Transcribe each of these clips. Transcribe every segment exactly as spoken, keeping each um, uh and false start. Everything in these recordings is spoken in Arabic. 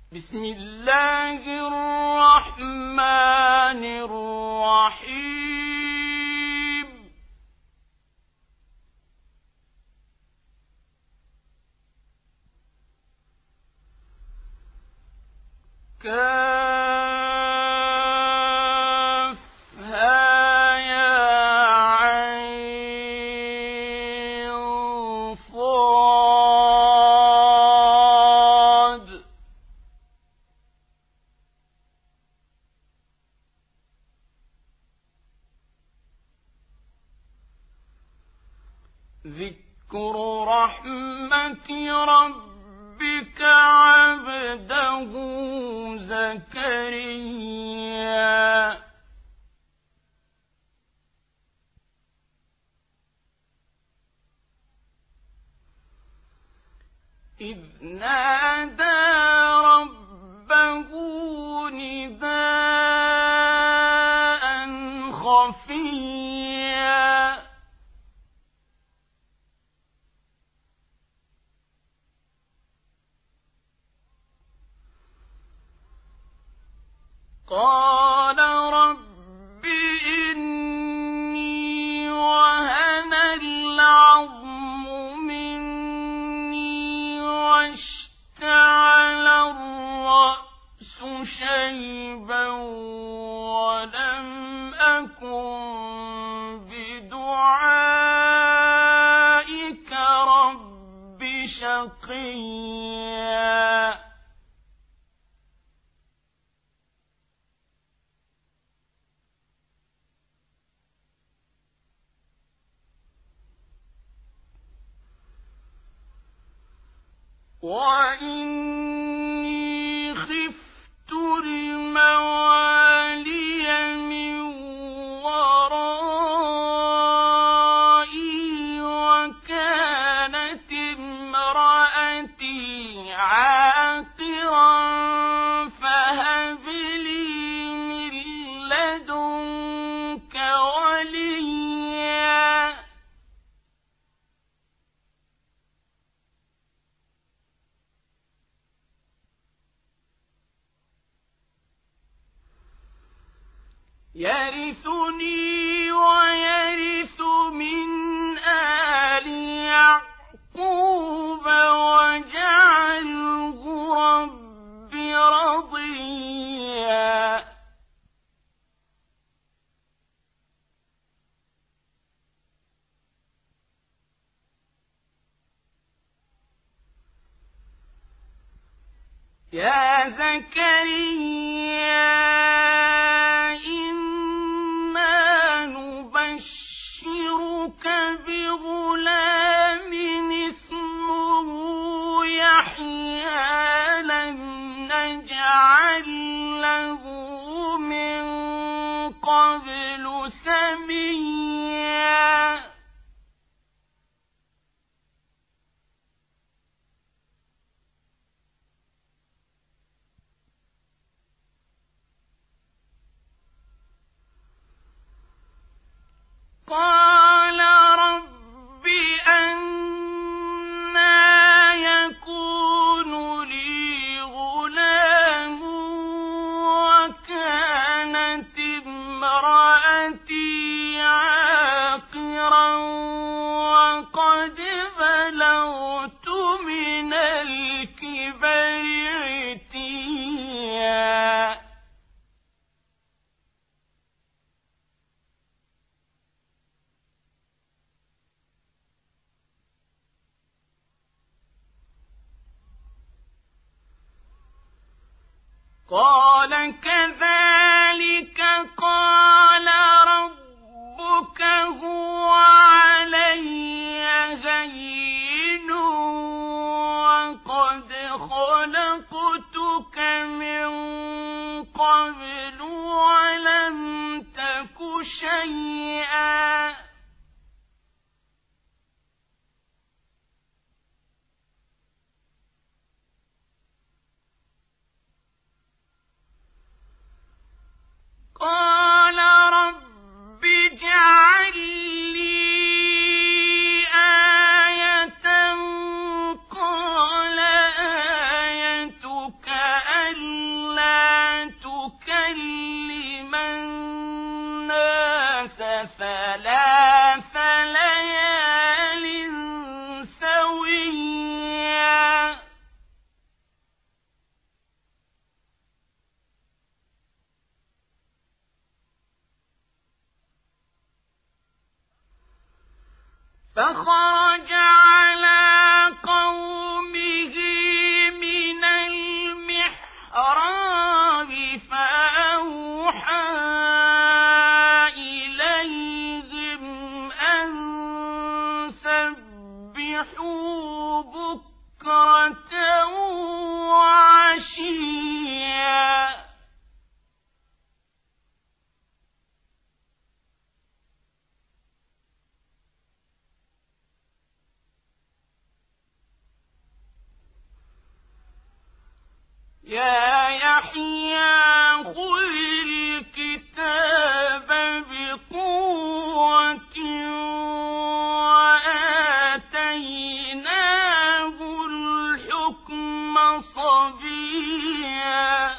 بسم الله الرحمن الرحيم. كافها يا عين صاد. ذكر رحمة ربك عبده زكريا إذ نادى ربه نداء خفيا قال رب إني وهن العظم مني واشتعل الرأس شيبا ولم أكن بدعائك رب شقيا وإني خفت الموالي من ورائي وكانت امرأتي عاقرا فهب لي من لدنك وليا يرثني ويرث من آل يعقوب واجعله رب رضيا يا زكريا نبشرك بغلام اسمه يحيى لم نجعل له من قبل سميا قال رب أنى يكون لي غلام وكانت امرأتي عاقرا وقد بلغت من الكبر عتيا قال كذلك قال ربك هو علي هين وقد خلقتك من قبل ولم تك شيئا قال رب اجعل لي آية قال آيتك أن فخرج على قومه من المحراب فأوحى إليهم أن سبحوا بكرة وعشيا يا يحيى خذ الكتاب بقوة وآتيناه الحكم صبيا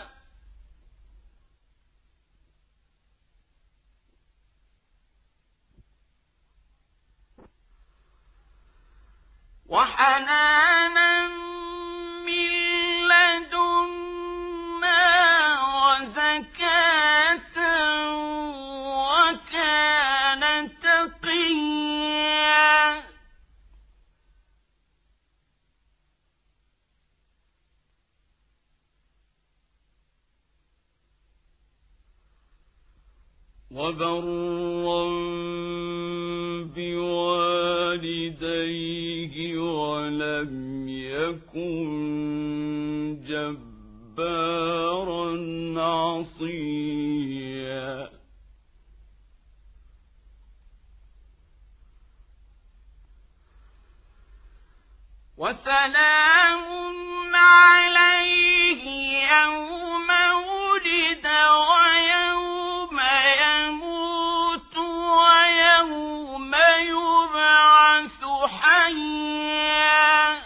وحنانا من لدنا وزكاة وكان تقيا وبرا بوالديه ولم يكن جبارا عصيا وسلام عليه يوم ولد ويوم يموت ويوم يبعث حيا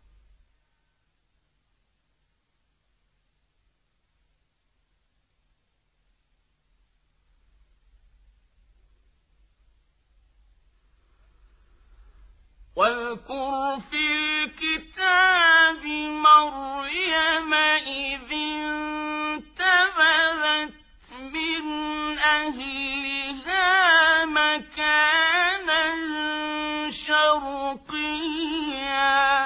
واذكر في الكتاب مريم إذ انتبذت من أهلها مكانا شرقيا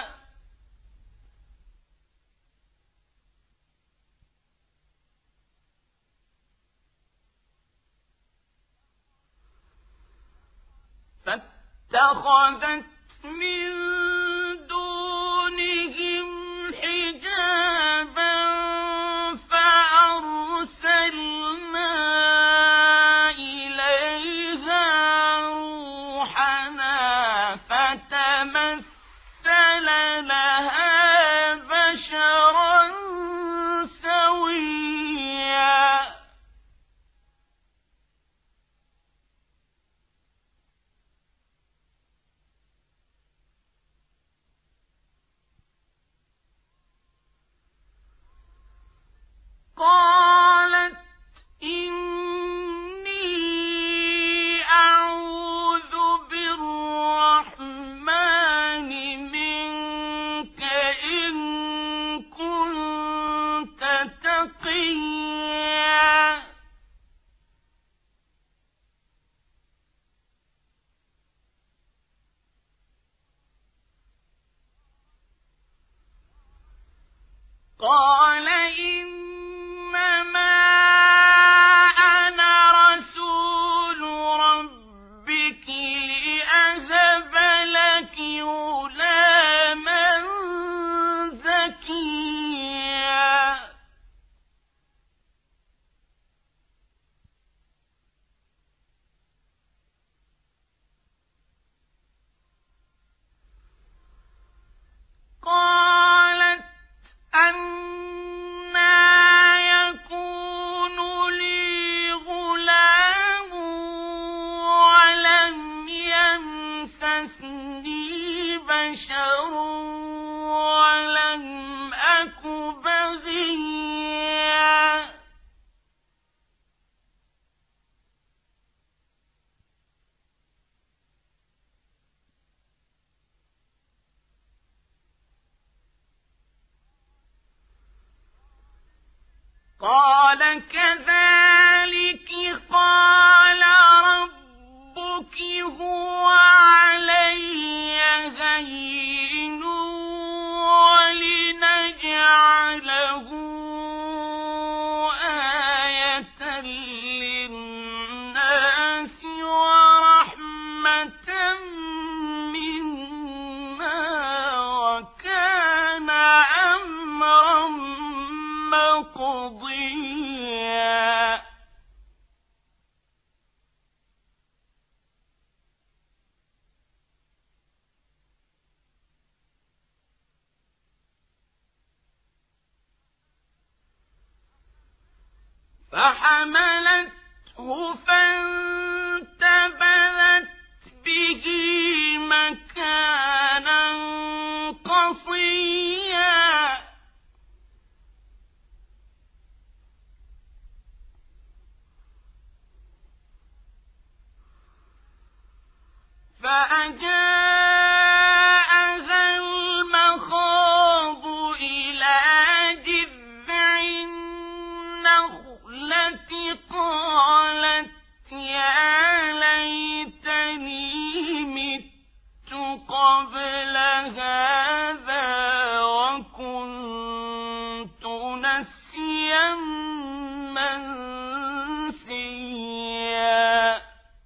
فاتخذت من دونهم حجابا فأرسلنا إليها روحنا فتمثل لها بشرا سويا قالت إني أعوذ بالرحمن منك إن كنت تقيا قال إنما أنا رسول ربك لأهب لك غلاما زكيا قالت أنى يكون لي غلام ولم يمسسني بشر ولم أك بغيا قال كذلك قال ربك هو علي فحملته فانتبذت به مكانا قصيا فأجاءها المخاض إلى جذع النخلة قالت يا ليتني مت قبل هذا وكنت نسيا منسيا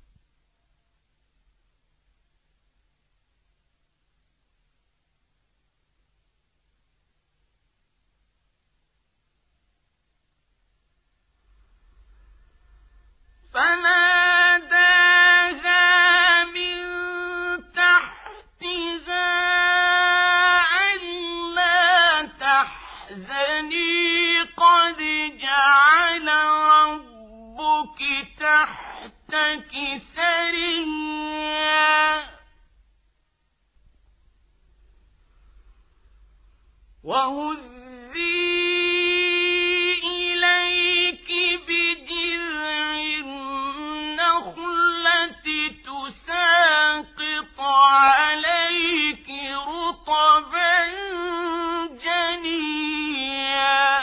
فناداها من تحتها ألا تحزني قد جعل ربك تحتك سريا وهزي إليك بجذع النخلة تساقط عليك رطبا جنيا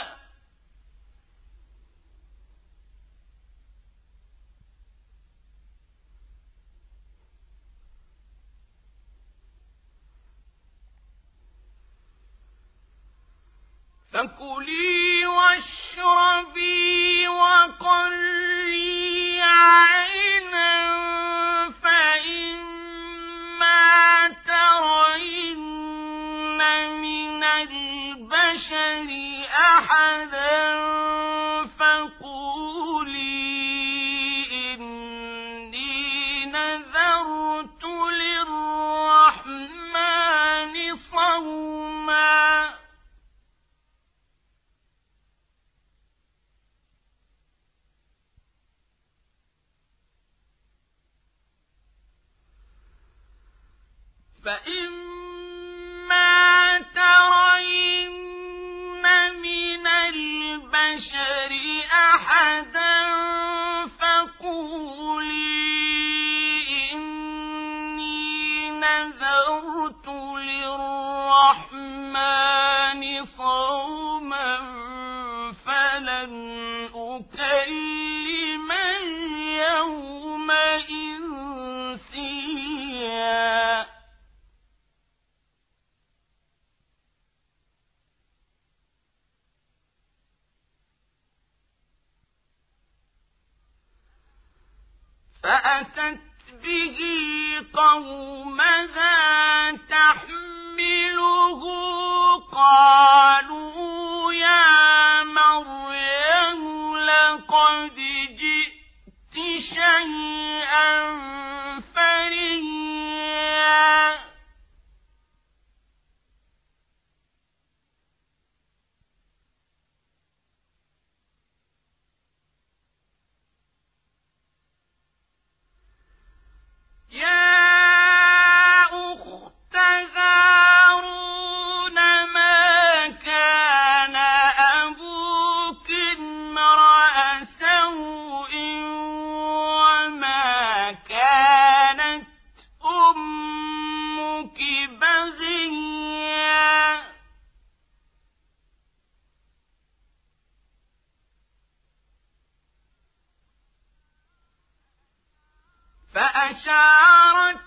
فكلي واشربي وقري عينا فإما ترين من البشر أحدا فقولي إني نذرت للرحمن صوما فإما ترين من البشر أحدا فقولي إني نذرت للرحمن صوما فلن أكلم اليوم إنسيا فأتت به قومها تحمله قالوا يا مريم لقد جئت شيئا فريا يا أخت هارون ما كان أبوك امرأ سوء وما كانت أمك بغيا فأشارت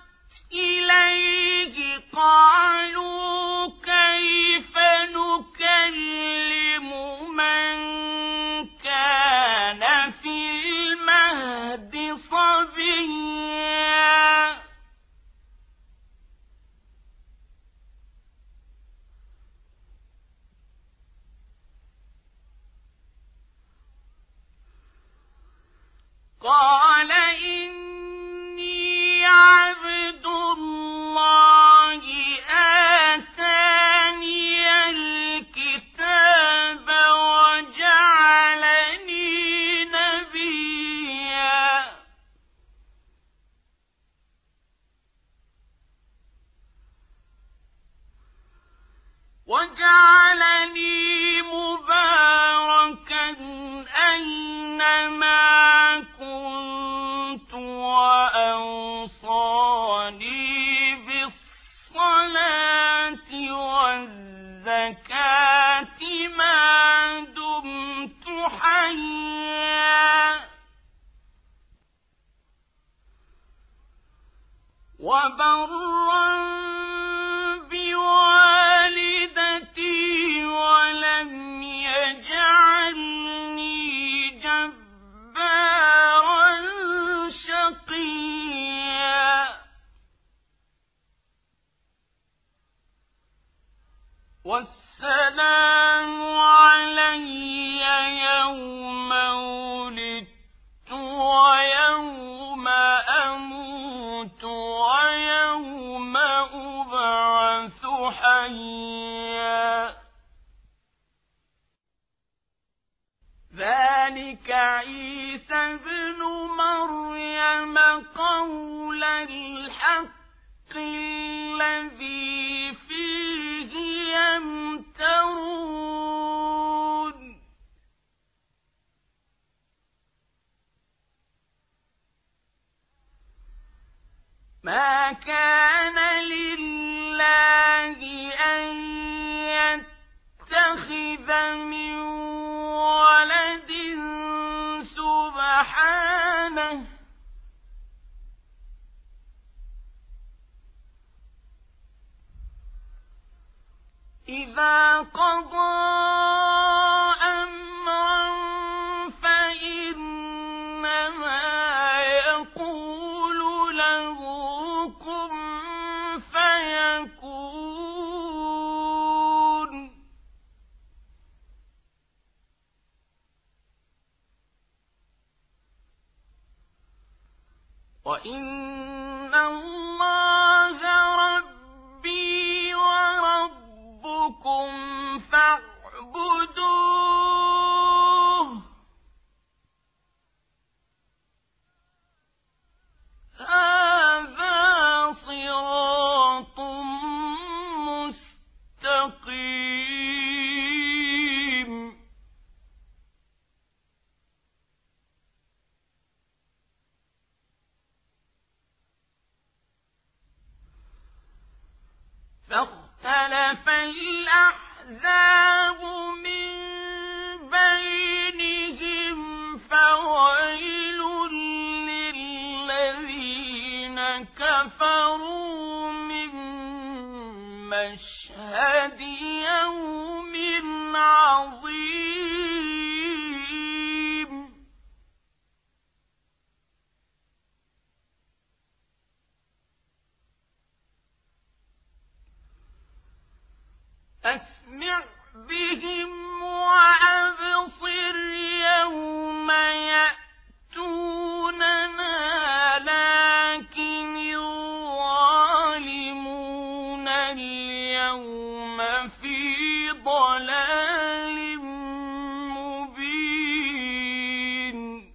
إليه قالوا كيف نكلم من كان في المهد صبيا قال إني عبد الله آتاني الكتاب وبرا بوالدتي ولم يجعلني جبارا شقيا والسلام علي يوم ولدت ويوم أموت ويوم أبعث حيا ذلك عيسى ابن مريم قول الحق الذي فيه يمترون ما كان لله أن يتخذ من ولد سبحانه إذا قضى أمرا فإنما يقول له كن فيكون وإن الله ربي وربكم فاعبدوه هذا صراط مستقيم فاختلف الأحزاب من بينهم فويل للذين كفروا من مشهد يوم عظيم أسمع بهم وأبصر يوم يأتوننا لكن الظالمون اليوم في ضلال مبين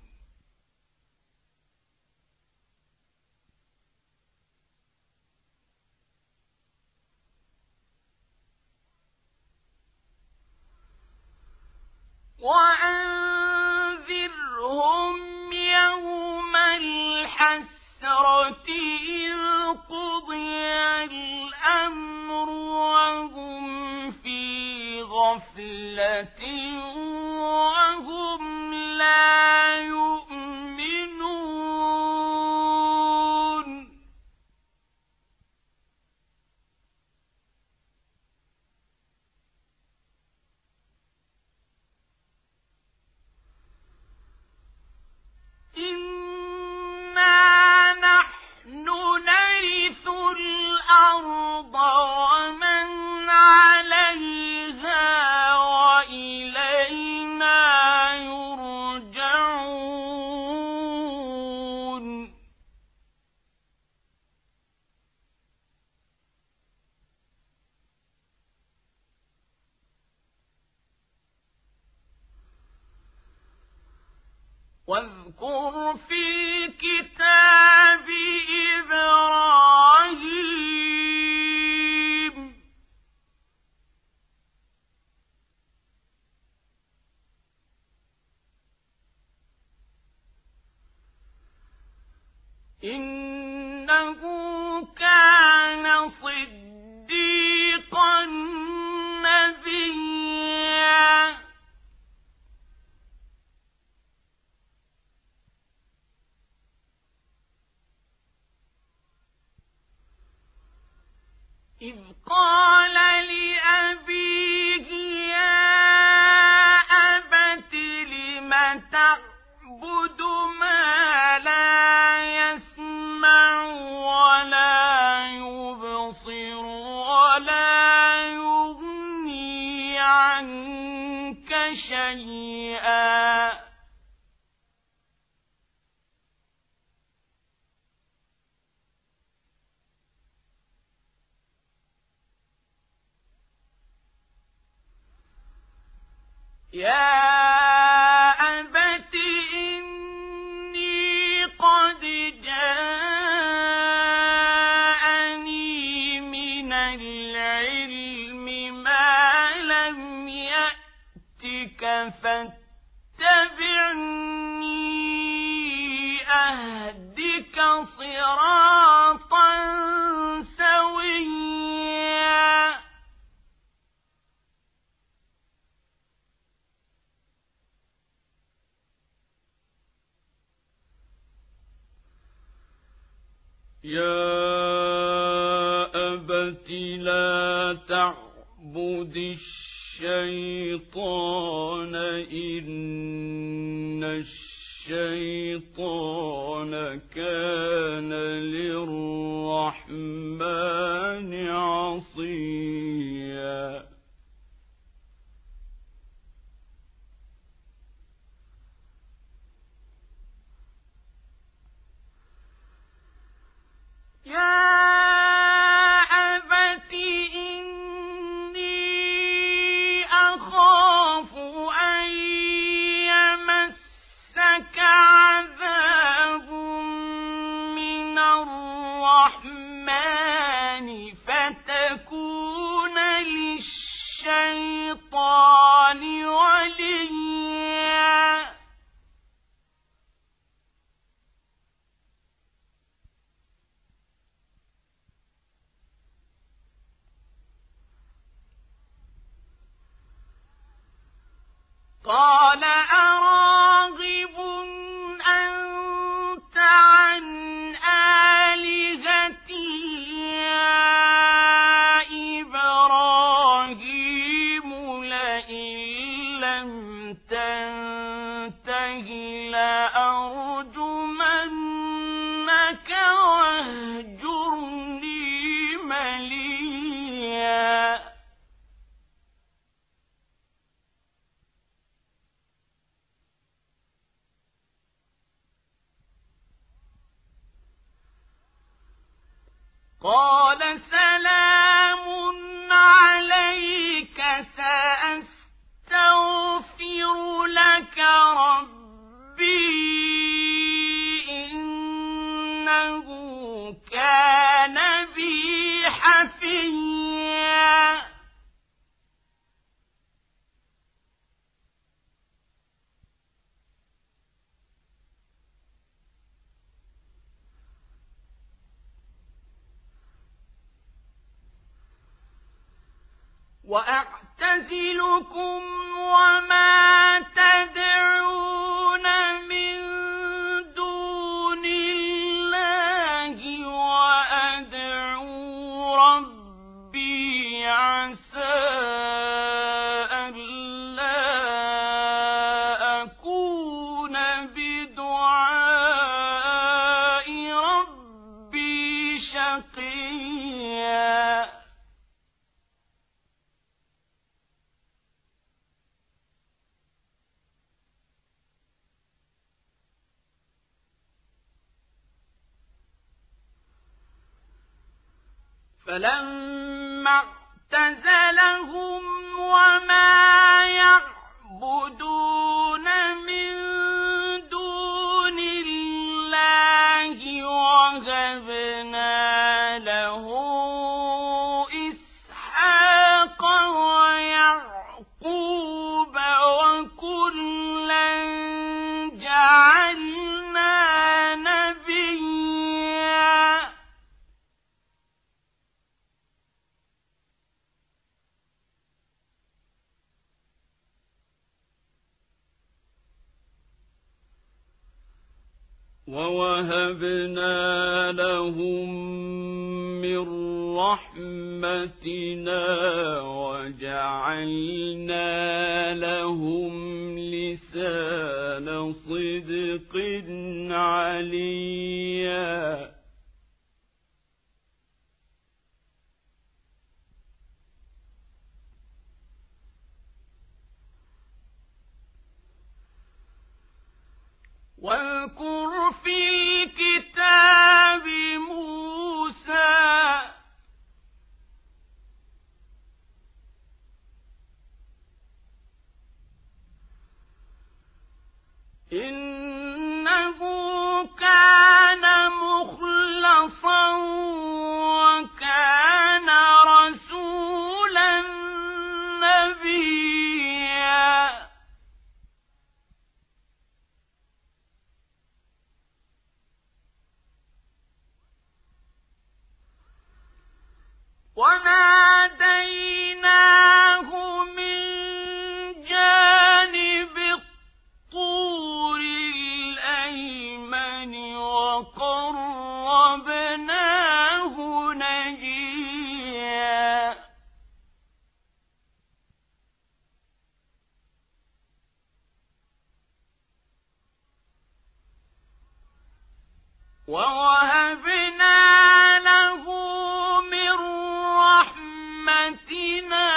وأنذرهم يوم الحسرة إذ قضي الأمر وهم في غفلة وهم لا يؤمنون إنا نحن نرث الأرض ومن عليها وإلينا يرجعون واذكر في الكتاب إبراهيم إنه كان صديقا نبيا إذ قال لأبيه يا أبت لم تعبد ما لا يسمع ولا يبصر ولا يغني عنك شيئا يا أبت إني قد جاءني من العلم ما لم يأتك فاتبعني أهدك صراطا سويا يا أبت لا تعبد الشيطان إن الشيطان كان للرحمن عصيا يا أبت إني أخاف أن يمسك عذاب من الرحمن فتكون للشيطان وليا قال أراغب أنت عن آلهتي يا إبراهيم لئن لم تنته لأرجمنك واهجرني مليا قال سلام عليك سأستغفر لك ربي إنه كان بي حفيا وأعتزلكم وما تدعون من دون الله وأدعو ربي عسى ألا أكون بدعاء ربي شقيا فلما اعتزلهم وما يعبدون من دون الله وهبنا له إسحاق ويعقوب وكلا جعلنا نبيا ووهبنا لهم من رحمتنا وجعلنا لهم لسان صدق عليا واذكر في الكتاب موسى إنه كان مخلصا وكان رسولا نبيا وناديناه من جانب الطور الأيمن وقربناه نجيا ووهبنا له من رحمتنا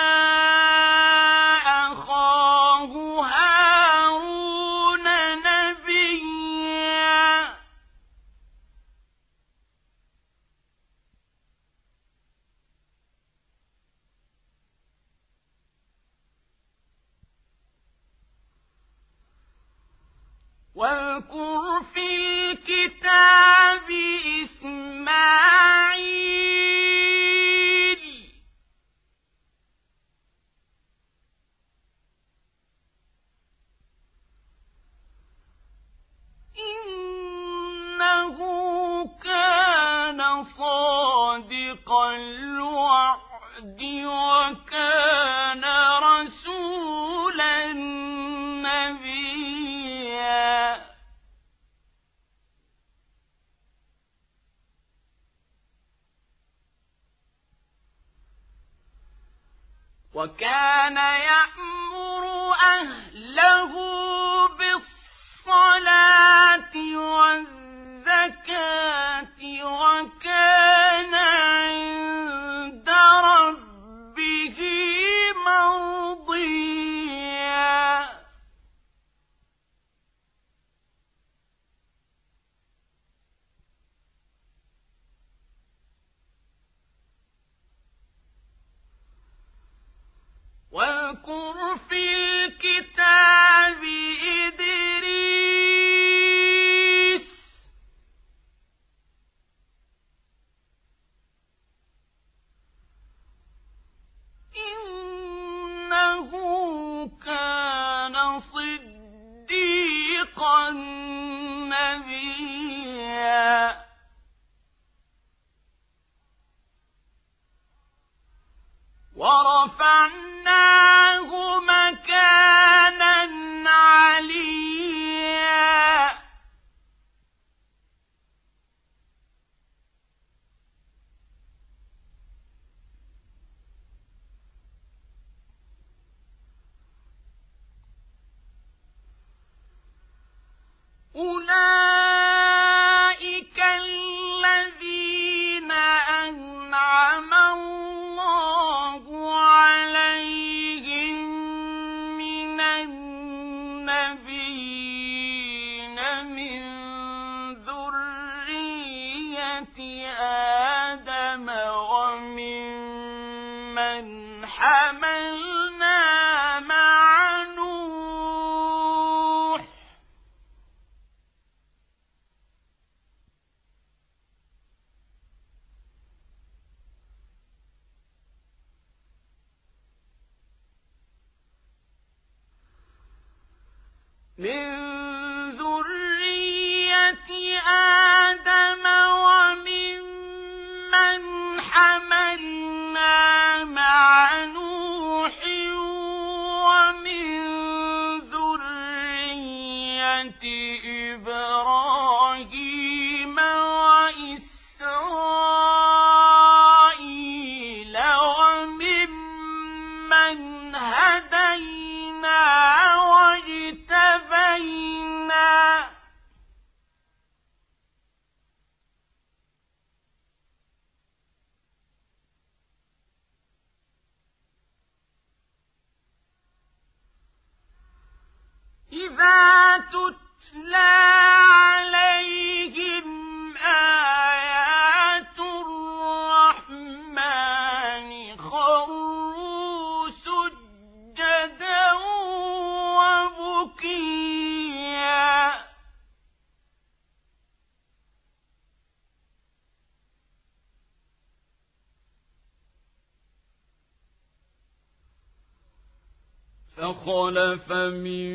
أخاه هارون نبيا واذكر في الكتاب إسماعيل إنه كان صادق الوعد وكان رسولا نبيا وكان يأمر أهله بالصلاة والزكاة وكان عند ربه مرضيا واذكر في الكتاب إدريس إنه كان صديقا نبيا ورفعناه مكانا عليا أولئك الذين أنعم الله عليهم من النبيين من ذرية آدم وممن حملنا مع نوح من ذرية آدم وممن حملنا مع نوح ومن ذرية إبراهيم وإسرائيل وإذا تتلى عليهم آيات الرحمن خروا سجدا وبكيا فخلف من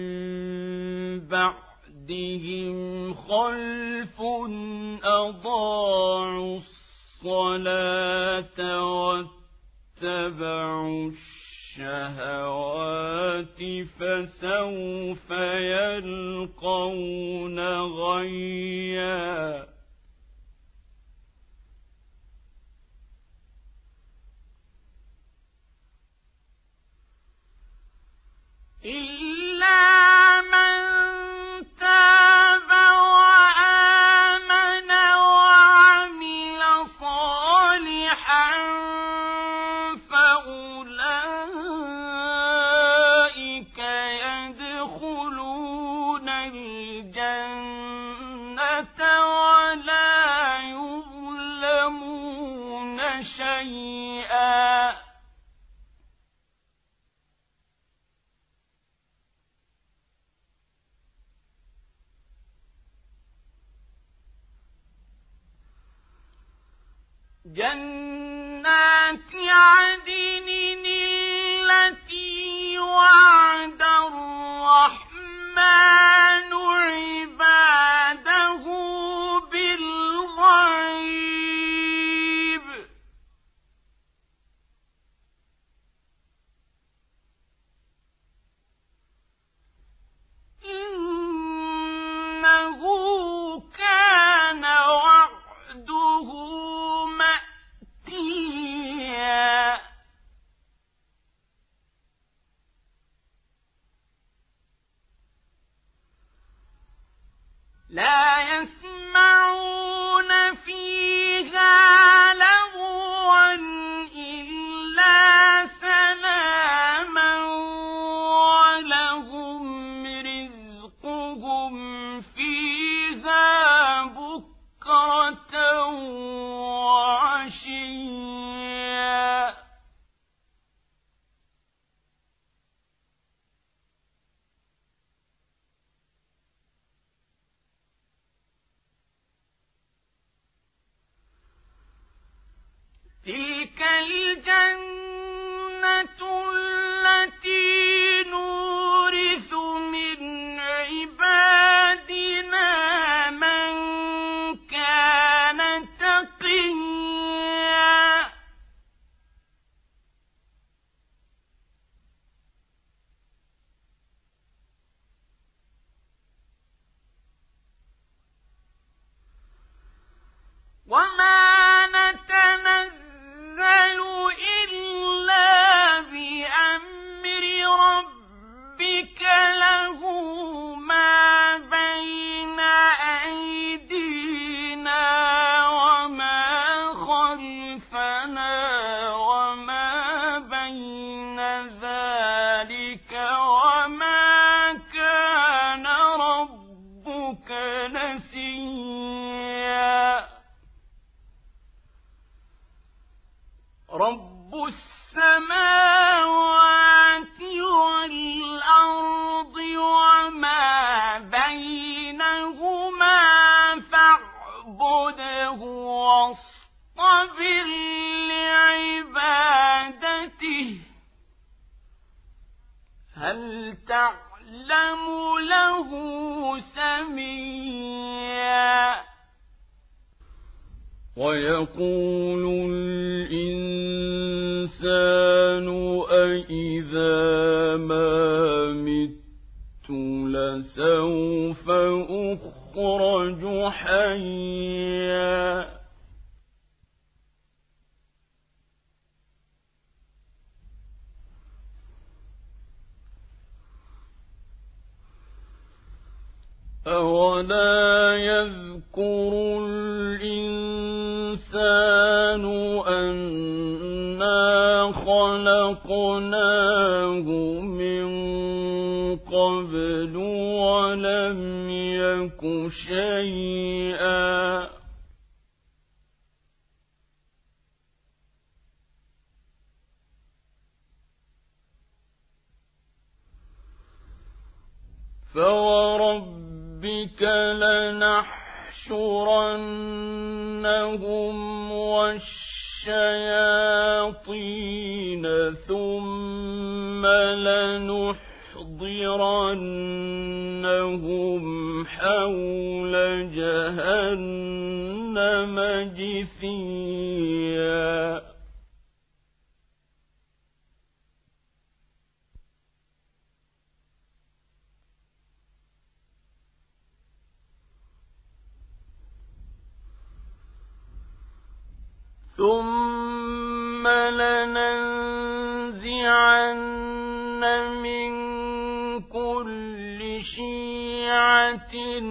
بعدهم خلف أضاعوا الصلاة واتبعوا الشهوات فسوف يلقون غيا إلا من تاب وآمن وعمل صالحا فأولئك يدخلون الجنة ولا يظلمون شيئا جنات عدن التي وعد الرحمن عباده بالغيب إنه كان وعده مأتيا لا يسمعون فيها لغوا إلا سلاما ولهم رزقهم فيها بكرة وعشيا تلك الجنة التي نورث من عبادنا من كان تقيا وما نتنزل إلا بأمر ربك له ما بين أيدينا وما خلفنا وما بين ذلك وما كان ربك نسيا رب السماوات والأرض وما بينهما فاعبده واصطبر لعبادته هل تعلم له سميا ويقول الإنسان أإذا ما مت لسوف أخرج حيا أولا يذكر الإنسان أنا خلقناه من قبل ولم يك شيئا فوربك لنحشرنهم والشياطين ثم لنحضرنهم حول جهنم جثيا ثم لننزعن من كل شيعة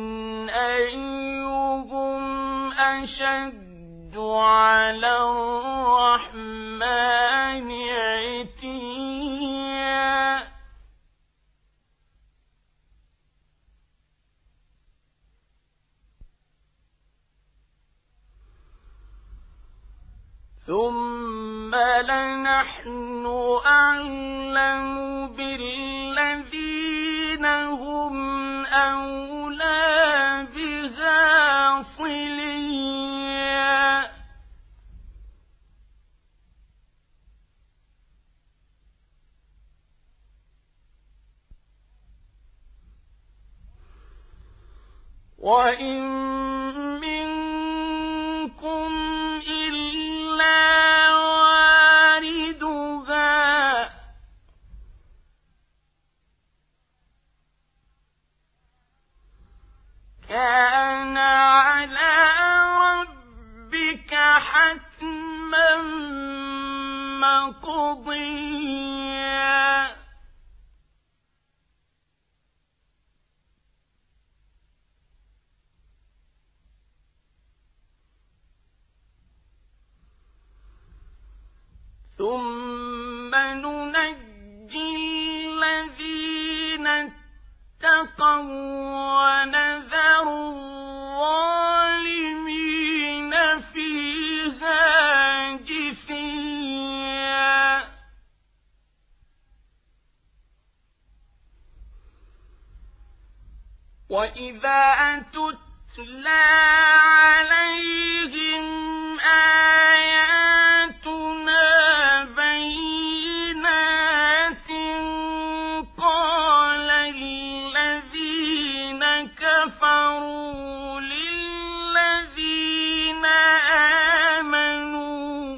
أيهم أشد على الرحمن عتيا ثم لنحن أعلم بالذين هم أولى بها صليا وإن منكم إلا واردها كان على ربك حتما مقضيا ثم ننجي الذين اتقوا ونذر الظالمين فيها جثيا وإذا تتلى عليهم آياتنا بينات قال الذين كفروا للذين آمنوا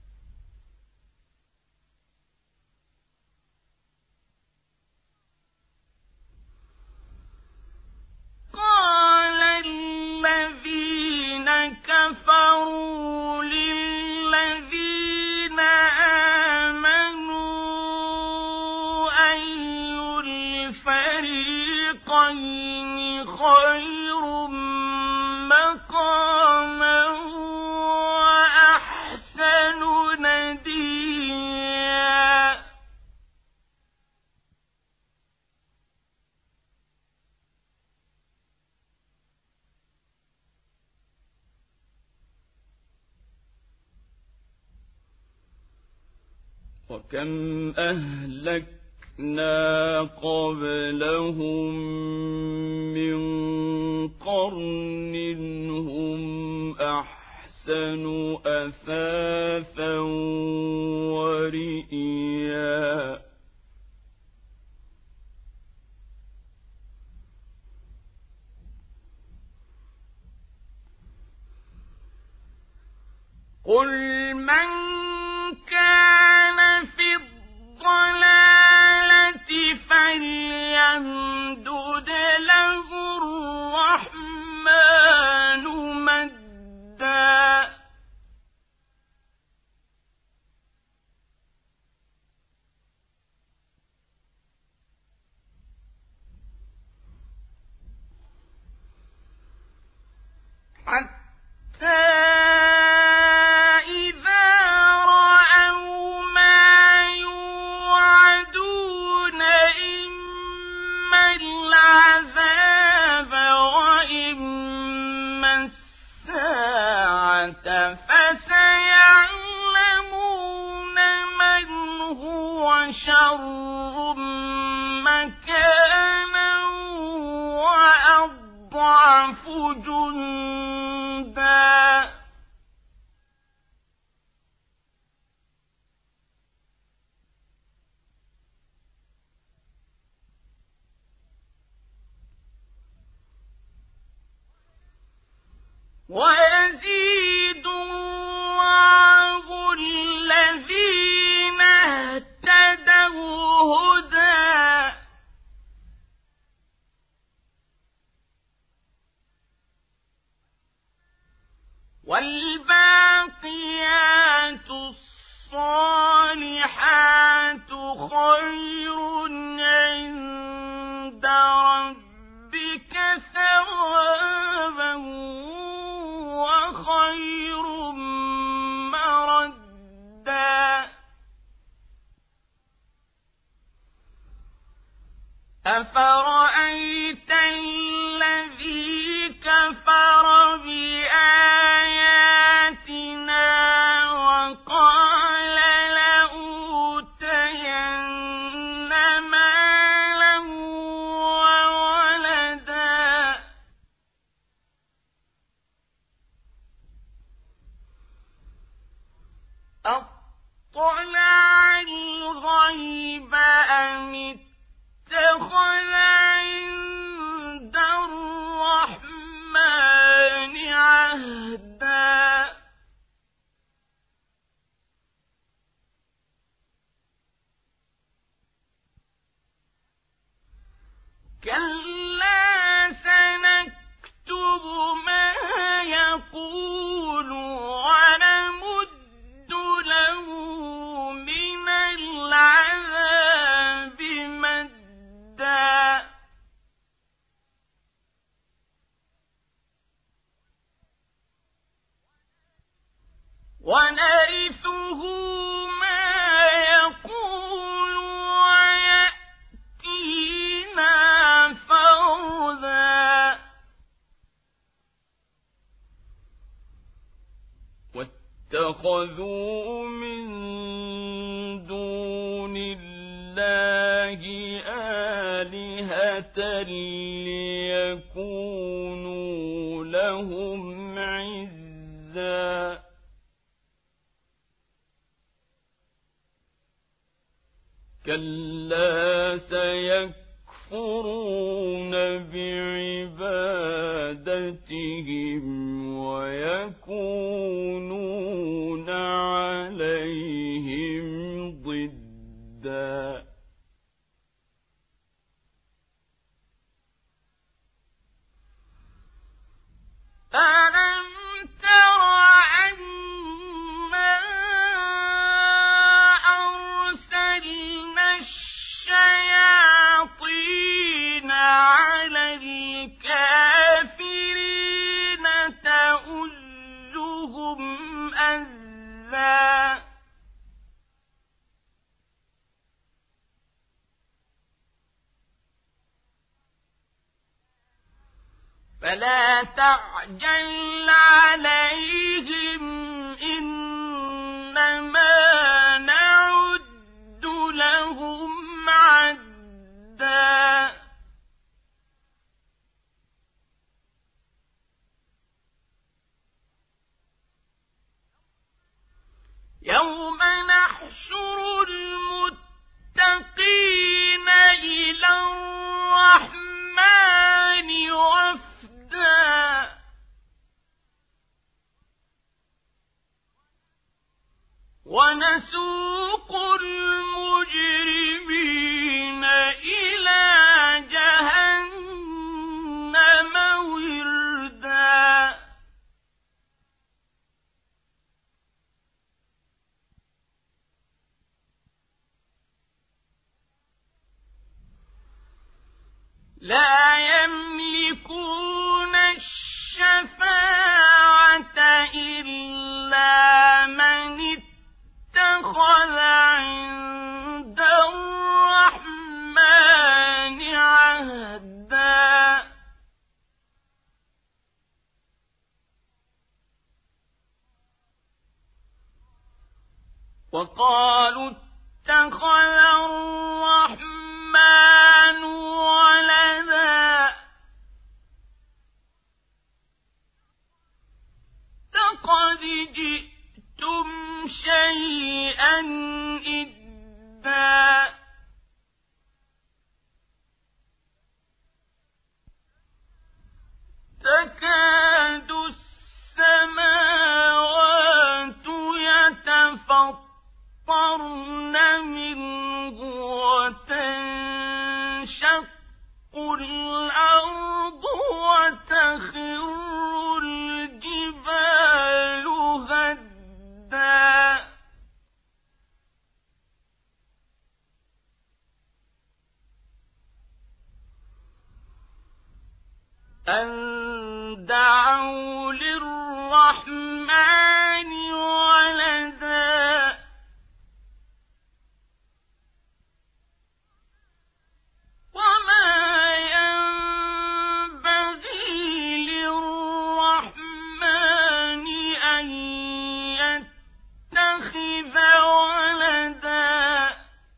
قال الذين كفروا للذين آمنوا أي الفريقين خير مقاما وأحسن نديا وكم أهلكنا قبلهم من قرن هم أحسن أثاثا ورئيا قل من كان في الضلالة فليمدد له الرحمن مدا حتى إذا ويزيد الله الذين اهتدوا هدى والباقيات الصالحات خير عند ربك ثوابا وخير مردا أفرأيت الذي كفر بآياتنا وقال لأوتين مالا وولدا أطلع الغيب أم اتخذ عند الرحمن عهدا كلا سنكتب ما يقول ونمد له من العذاب مدا ونرثه ما يقول ويأتينا فردا واتخذوا من دون الله آلهة ليكونوا لهم عزا كلا سيكفرون بعبادتهم ويكونون عليهم ضدا ألم تر أنا أرسلنا الشياطين على الكافرين تؤزهم أزا فلا تعجل عليهم إنما نعد لهم عدا يوم نحشر المتقين إلى الرحمن وفدا ونسوق المجرمين إلى جهنم وردا لا يملكون الشفاعة إلا من اتخذ عند الرحمن عهدا وقالوا اتخذ الرحمن ولدا لقد جئتم شيئا إدا تكاد أن دعوا للرحمن ولدا وما ينبغي للرحمن أن يتخذ ولدا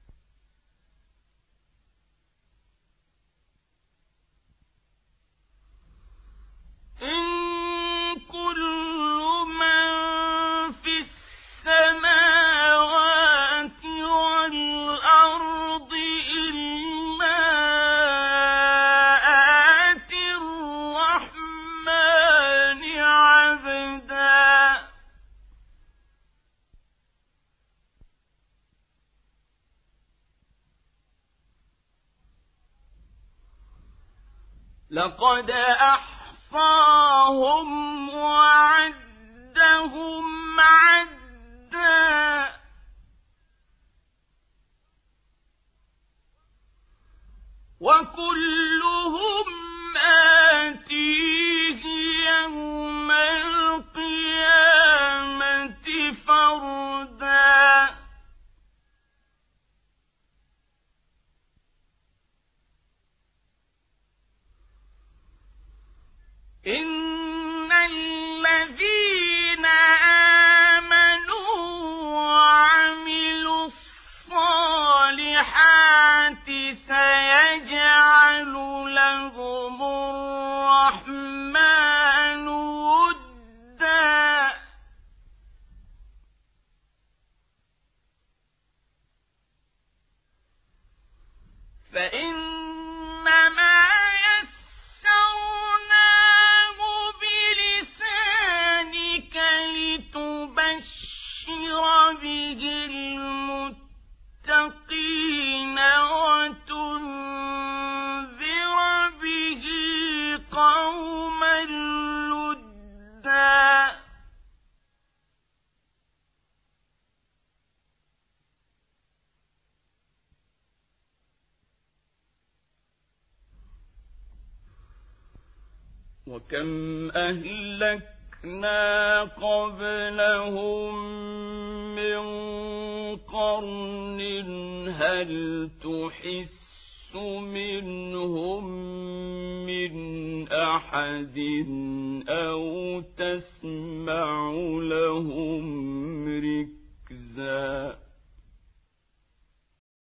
إن كل من في السماوات والأرض إلا آتي الرحمن عبدا لقد أحصاهم وعدهم عدا وكلهم آتيه يوم القيامة فردا إن الذين آمنوا وعملوا الصالحات سيجعل لهم الرحمن ودا فإنما لتبشر به المتقين وتنذر به قوما لدا وكم أهلكنا قبلهم من قرن هل تحس منهم من أحد أو تسمع لهم ركزا